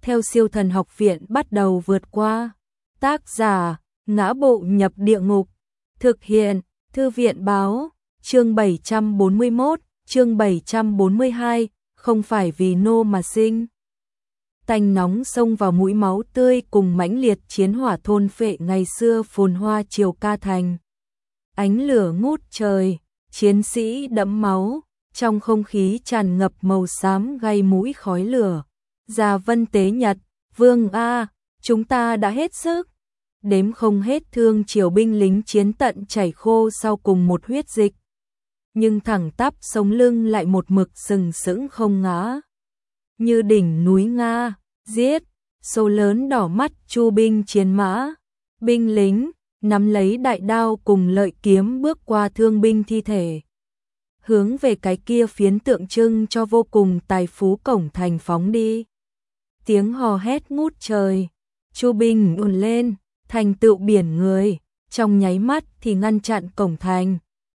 theo Siêu Thần Học Viện bắt đầu vượt qua. Tác giả: Ngã Bộ Nhập Địa Ngục. Thực hiện: Thư viện báo. Chương 741, chương 742, không phải vì nô mà sinh. Tanh nóng xông vào mũi, máu tươi cùng mãnh liệt chiến hỏa thôn phệ ngày xưa phồn hoa Triều Ca Thành. Ánh lửa ngút trời, chiến sĩ đẫm máu, trong không khí tràn ngập màu xám gây mũi khói lửa. Gia Vân Tế Nhật, Vương a, chúng ta đã hết sức. Đếm không hết thương triều binh lính chiến tận chảy khô sau cùng một huyết dịch. Nhưng thẳng tắp sống lưng lại một mực sừng sững không ngã. Như đỉnh núi Nga, giết, số lớn đỏ mắt chu binh chiến mã. Binh lính, nắm lấy đại đao cùng lợi kiếm bước qua thương binh thi thể. Hướng về cái kia phiến tượng trưng cho vô cùng tài phú cổng thành phóng đi. Tiếng hò hét ngút trời, chu binh ùn lên, thành tựu biển người, trong nháy mắt thì ngăn chặn cổng thành.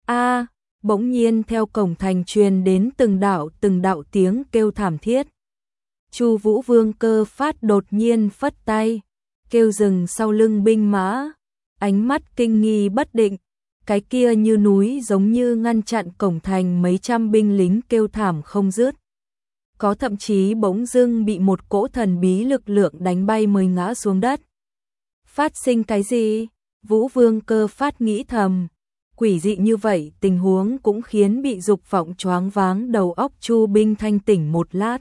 Bỗng nhiên theo cổng thành truyền đến từng đạo tiếng kêu thảm thiết. Chu Vũ Vương Cơ Phát đột nhiên phất tay, kêu dừng sau lưng binh mã, ánh mắt kinh nghi bất định, cái kia như núi giống như ngăn chặn cổng thành mấy trăm binh lính kêu thảm không dứt. Có thậm chí bỗng dưng bị một cỗ thần bí lực lượng đánh bay mới ngã xuống đất. Phát sinh cái gì? Vũ Vương Cơ Phát nghĩ thầm. Quỷ dị như vậy tình huống cũng khiến bị dục vọng choáng váng đầu óc chu binh thanh tỉnh một lát.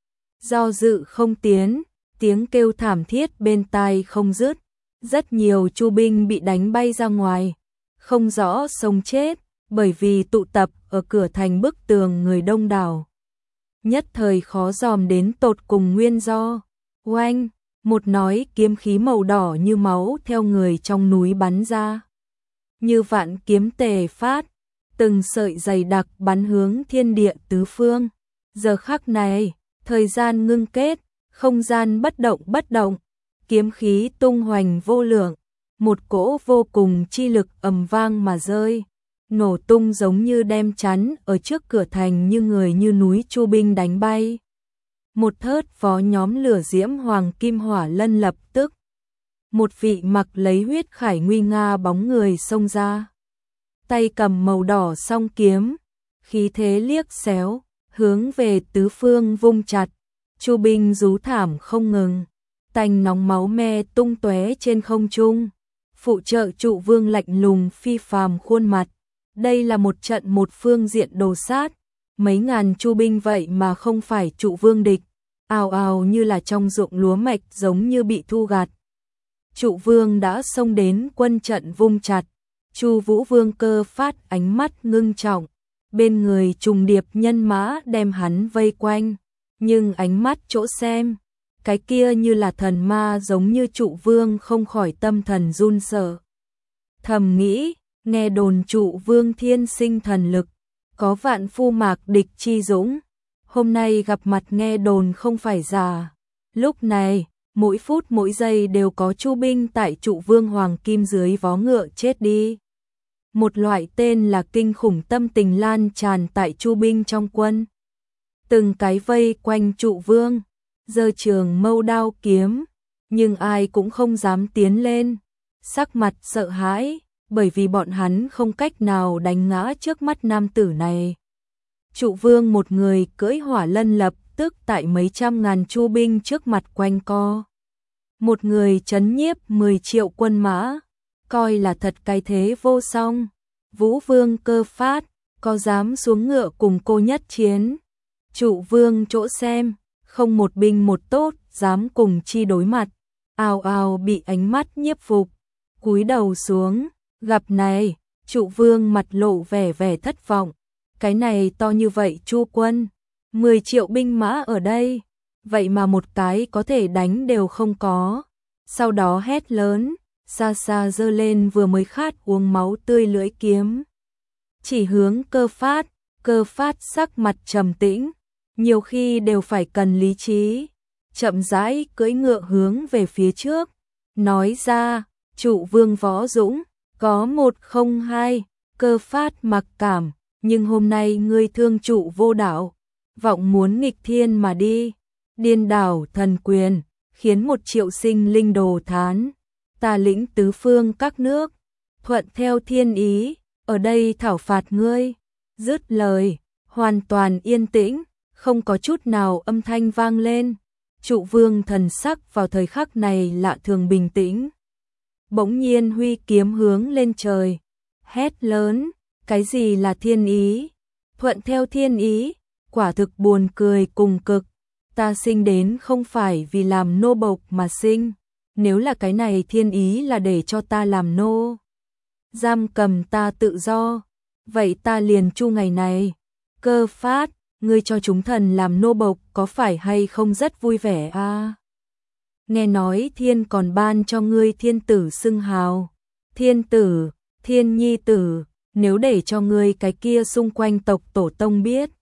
Do dự không tiến, tiếng kêu thảm thiết bên tai không dứt. Rất nhiều chu binh bị đánh bay ra ngoài, không rõ sống chết, bởi vì tụ tập ở cửa thành bức tường người đông đảo. Nhất thời khó dòm đến tột cùng nguyên do. Oanh, một nói kiếm khí màu đỏ như máu theo người trong núi bắn ra. Như vạn kiếm tề phát, từng sợi dày đặc bắn hướng thiên địa tứ phương. Giờ khắc này, thời gian ngưng kết, không gian bất động, kiếm khí tung hoành vô lượng, một cỗ vô cùng chi lực ầm vang mà rơi, nổ tung giống như đem chắn ở trước cửa thành như người như núi chu binh đánh bay. Một thớt phó nhóm lửa diễm hoàng kim hỏa lân lập tức. Một vị mặc lấy huyết khải nguy nga bóng người xông ra. Tay cầm màu đỏ song kiếm, khí thế liếc xéo, hướng về tứ phương vung chặt. Chu binh rú thảm không ngừng, tanh nóng máu me tung tóe trên không trung. Phụ trợ Trụ Vương lạnh lùng phi phàm khuôn mặt. Đây là một trận một phương diện đồ sát, mấy ngàn chu binh vậy mà không phải Trụ Vương địch, ào ào như là trong ruộng lúa mạch giống như bị thu gặt. Trụ Vương đã xông đến quân trận vung chặt, Chu Vũ Vương Cơ Phát ánh mắt ngưng trọng, bên người trùng điệp nhân mã đem hắn vây quanh, nhưng ánh mắt chỗ xem, cái kia như là thần ma giống như Trụ Vương không khỏi tâm thần run sợ. Thầm nghĩ, nghe đồn Trụ Vương thiên sinh thần lực, có vạn phu mạc địch chi dũng, hôm nay gặp mặt nghe đồn không phải giả. Lúc này, mỗi phút mỗi giây đều có chu binh tại Trụ Vương hoàng kim dưới vó ngựa chết đi. Một loại tên là kinh khủng tâm tình lan tràn tại chu binh trong quân. Từng cái vây quanh Trụ Vương, giơ trường mâu đao kiếm, nhưng ai cũng không dám tiến lên, sắc mặt sợ hãi, bởi vì bọn hắn không cách nào đánh ngã trước mắt nam tử này. Trụ Vương một người cưỡi hỏa lân lập tức tại mấy trăm ngàn chu binh trước mặt quanh co. Một người trấn nhiếp 10 triệu quân mã, coi là thật cái thế vô song. Vũ Vương Cơ Phát, có dám xuống ngựa cùng cô nhất chiến? Trụ Vương chỗ xem, không một binh một tốt, dám cùng chi đối mặt. Ào ào bị ánh mắt nhiếp phục, cúi đầu xuống, gặp này, Trụ Vương mặt lộ vẻ thất vọng. Cái này to như vậy chu quân, 10 triệu binh mã ở đây, vậy mà một cái có thể đánh đều không có. Sau đó hét lớn, xa xa giơ lên vừa mới khát uống máu tươi lưỡi kiếm. Chỉ hướng Cơ Phát sắc mặt trầm tĩnh, nhiều khi đều phải cần lý trí. Chậm rãi cưỡi ngựa hướng về phía trước, nói ra, Trụ Vương võ dũng, có 102, Cơ Phát mặc cảm, nhưng hôm nay ngươi thương Trụ vô đạo, vọng muốn nghịch thiên mà đi, điên đảo thần quyền, khiến 1.000.000 sinh linh đồ thán. Ta lĩnh tứ phương các nước, thuận theo thiên ý, ở đây thảo phạt ngươi. Dứt lời, hoàn toàn yên tĩnh, không có chút nào âm thanh vang lên. Trụ vương thần sắc vào thời khắc này lạ thường bình tĩnh. Bỗng nhiên huy kiếm hướng lên trời, hét lớn, cái gì là thiên ý? Thuận theo thiên ý, quả thực buồn cười cùng cực. Ta sinh đến không phải vì làm nô bộc mà sinh, nếu là cái này thiên ý là để cho ta làm nô, giam cầm ta tự do, vậy ta liền chu ngày này. Cơ Phát, ngươi cho chúng thần làm nô bộc có phải hay không rất vui vẻ a? Nghe nói thiên còn ban cho ngươi thiên tử xưng hào. Thiên tử, thiên nhi tử, nếu để cho ngươi cái kia xung quanh tộc tổ tông biết,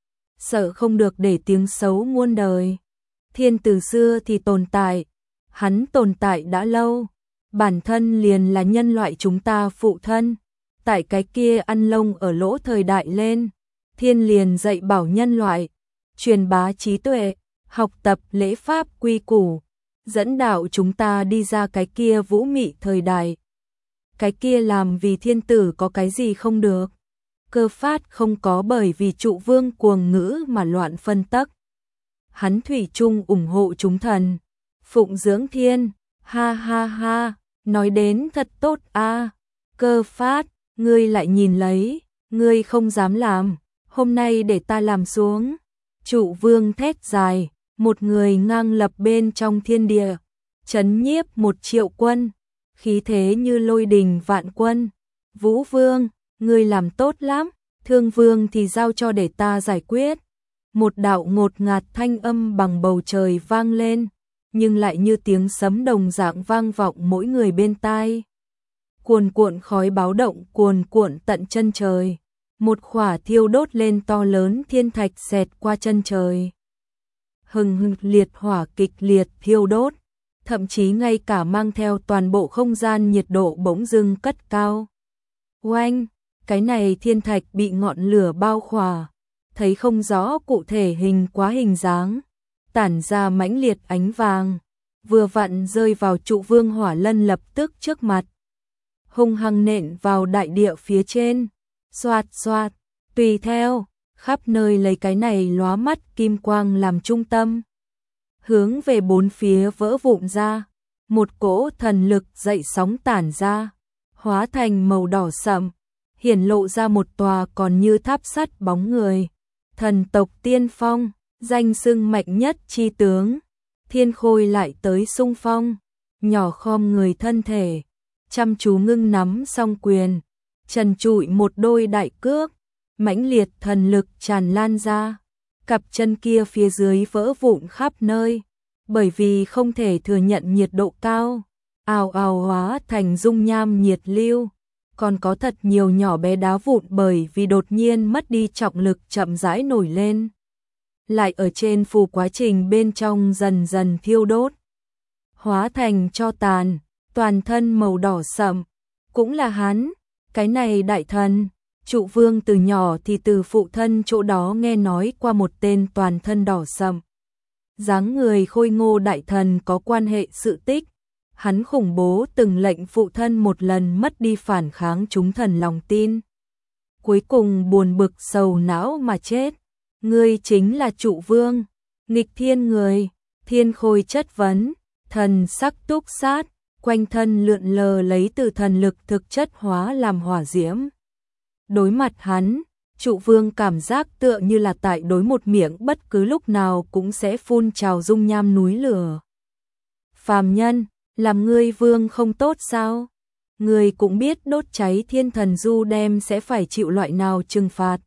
sợ không được để tiếng xấu muôn đời. Thiên từ xưa thì tồn tại, hắn tồn tại đã lâu, bản thân liền là nhân loại chúng ta phụ thân. Tại cái kia ăn lông ở lỗ thời đại lên, thiên liền dạy bảo nhân loại, truyền bá trí tuệ, học tập lễ pháp quy củ, dẫn đạo chúng ta đi ra cái kia vũ mị thời đại. Cái kia làm vì thiên tử có cái gì không được? Cơ Phát không có bởi vì trụ vương cuồng ngữ mà loạn phân tắc. Hắn thủy chung ủng hộ chúng thần, phụng dưỡng thiên, ha ha ha, nói đến thật tốt a. Cơ Phát, ngươi lại nhìn lấy, ngươi không dám làm, hôm nay để ta làm xuống. Trụ vương thét dài, một người ngang lập bên trong thiên địa, chấn nhiếp 1.000.000 quân, khí thế như lôi đình vạn quân. Vũ vương, ngươi làm tốt lắm, Thương vương thì giao cho để ta giải quyết. Một đạo ngột ngạt thanh âm bằng bầu trời vang lên, nhưng lại như tiếng sấm đồng dạng vang vọng mỗi người bên tai. Cuồn cuộn khói báo động cuồn cuộn tận chân trời, một khỏa thiêu đốt lên to lớn thiên thạch xẹt qua chân trời. Hừng hực liệt hỏa kịch liệt thiêu đốt, thậm chí ngay cả mang theo toàn bộ không gian nhiệt độ bỗng dưng cất cao. Oanh, cái này thiên thạch bị ngọn lửa bao khỏa, thấy không rõ cụ thể hình quá hình dáng, tản ra mãnh liệt ánh vàng, vừa vặn rơi vào trụ vương hỏa lân lập tức trước mặt, hung hăng nện vào đại địa phía trên, xoạt xoạt, tùy theo, khắp nơi lấy cái này lóa mắt kim quang làm trung tâm, hướng về bốn phía vỡ vụn ra, một cỗ thần lực dậy sóng tản ra, hóa thành màu đỏ sậm, hiển lộ ra một tòa còn như tháp sắt bóng người. Thần tộc tiên phong, danh xưng mạnh nhất chi tướng, Thiên Khôi lại tới xung phong, nhỏ khom người thân thể, chăm chú ngưng nắm song quyền, trần trụi một đôi đại cước, mãnh liệt thần lực tràn lan ra, cặp chân kia phía dưới vỡ vụn khắp nơi, bởi vì không thể thừa nhận nhiệt độ cao, ào ào hóa thành dung nham nhiệt lưu. Còn có thật nhiều nhỏ bé đá vụn bởi vì đột nhiên mất đi trọng lực chậm rãi nổi lên. Lại ở trên phù quá trình bên trong dần dần thiêu đốt. Hóa thành tro tàn, toàn thân màu đỏ sậm. Cũng là hắn, cái này đại thần. Trụ vương từ nhỏ thì từ phụ thân chỗ đó nghe nói qua một tên toàn thân đỏ sậm. Dáng người khôi ngô đại thần có quan hệ sự tích. Hắn khủng bố từng lệnh phụ thân một lần mất đi phản kháng chúng thần lòng tin. Cuối cùng buồn bực sầu não mà chết. Ngươi chính là trụ vương, nghịch thiên người. Thiên Khôi chất vấn, thần sắc túc sát, quanh thân lượn lờ lấy từ thần lực thực chất hóa làm hỏa diễm. Đối mặt hắn, trụ vương cảm giác tựa như là tại đối một miệng bất cứ lúc nào cũng sẽ phun trào dung nham núi lửa. Phàm nhân, làm ngươi vương không tốt sao? Ngươi cũng biết đốt cháy thiên thần du đem sẽ phải chịu loại nào trừng phạt.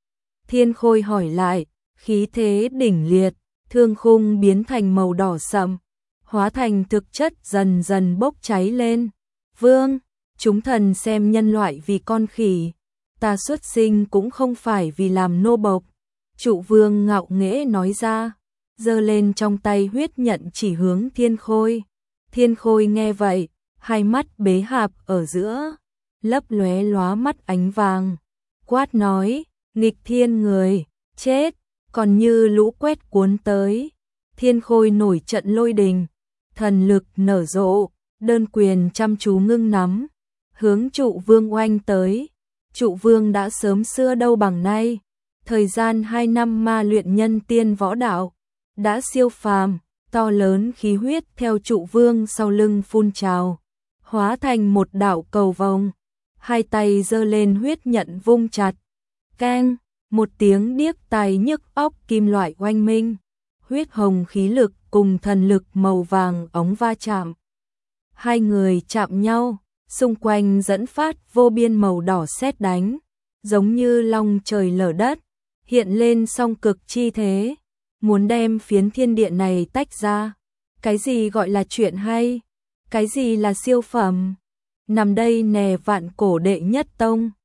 Thiên Khôi hỏi lại, khí thế đỉnh liệt, thương khung biến thành màu đỏ sậm, hóa thành thực chất dần dần bốc cháy lên. Vương, chúng thần xem nhân loại vì con khỉ, ta xuất sinh cũng không phải vì làm nô bộc. Trụ vương ngạo nghễ nói ra, giơ lên trong tay huyết nhận chỉ hướng Thiên Khôi. Thiên Khôi nghe vậy, hai mắt bế hạp ở giữa, lấp lóe lóa mắt ánh vàng, quát nói, nghịch thiên người, chết, còn như lũ quét cuốn tới. Thiên Khôi nổi trận lôi đình, thần lực nở rộ, đơn quyền chăm chú ngưng nắm, hướng Trụ Vương oanh tới. Trụ Vương đã sớm xưa đâu bằng nay, thời gian 2 năm ma luyện nhân tiên võ đạo, đã siêu phàm, to lớn khí huyết theo Trụ Vương sau lưng phun trào, hóa thành một đạo cầu vồng, hai tay giơ lên huyết nhận vung chặt. Keng, một tiếng điếc tai nhức óc kim loại oanh minh, huyết hồng khí lực cùng thần lực màu vàng ống va chạm. Hai người chạm nhau, xung quanh dẫn phát vô biên màu đỏ sét đánh, giống như long trời lở đất, hiện lên song cực chi thế, muốn đem phiến thiên địa này tách ra. Cái gì gọi là chuyện hay? Cái gì là siêu phẩm? Nằm đây nè vạn cổ đệ nhất tông.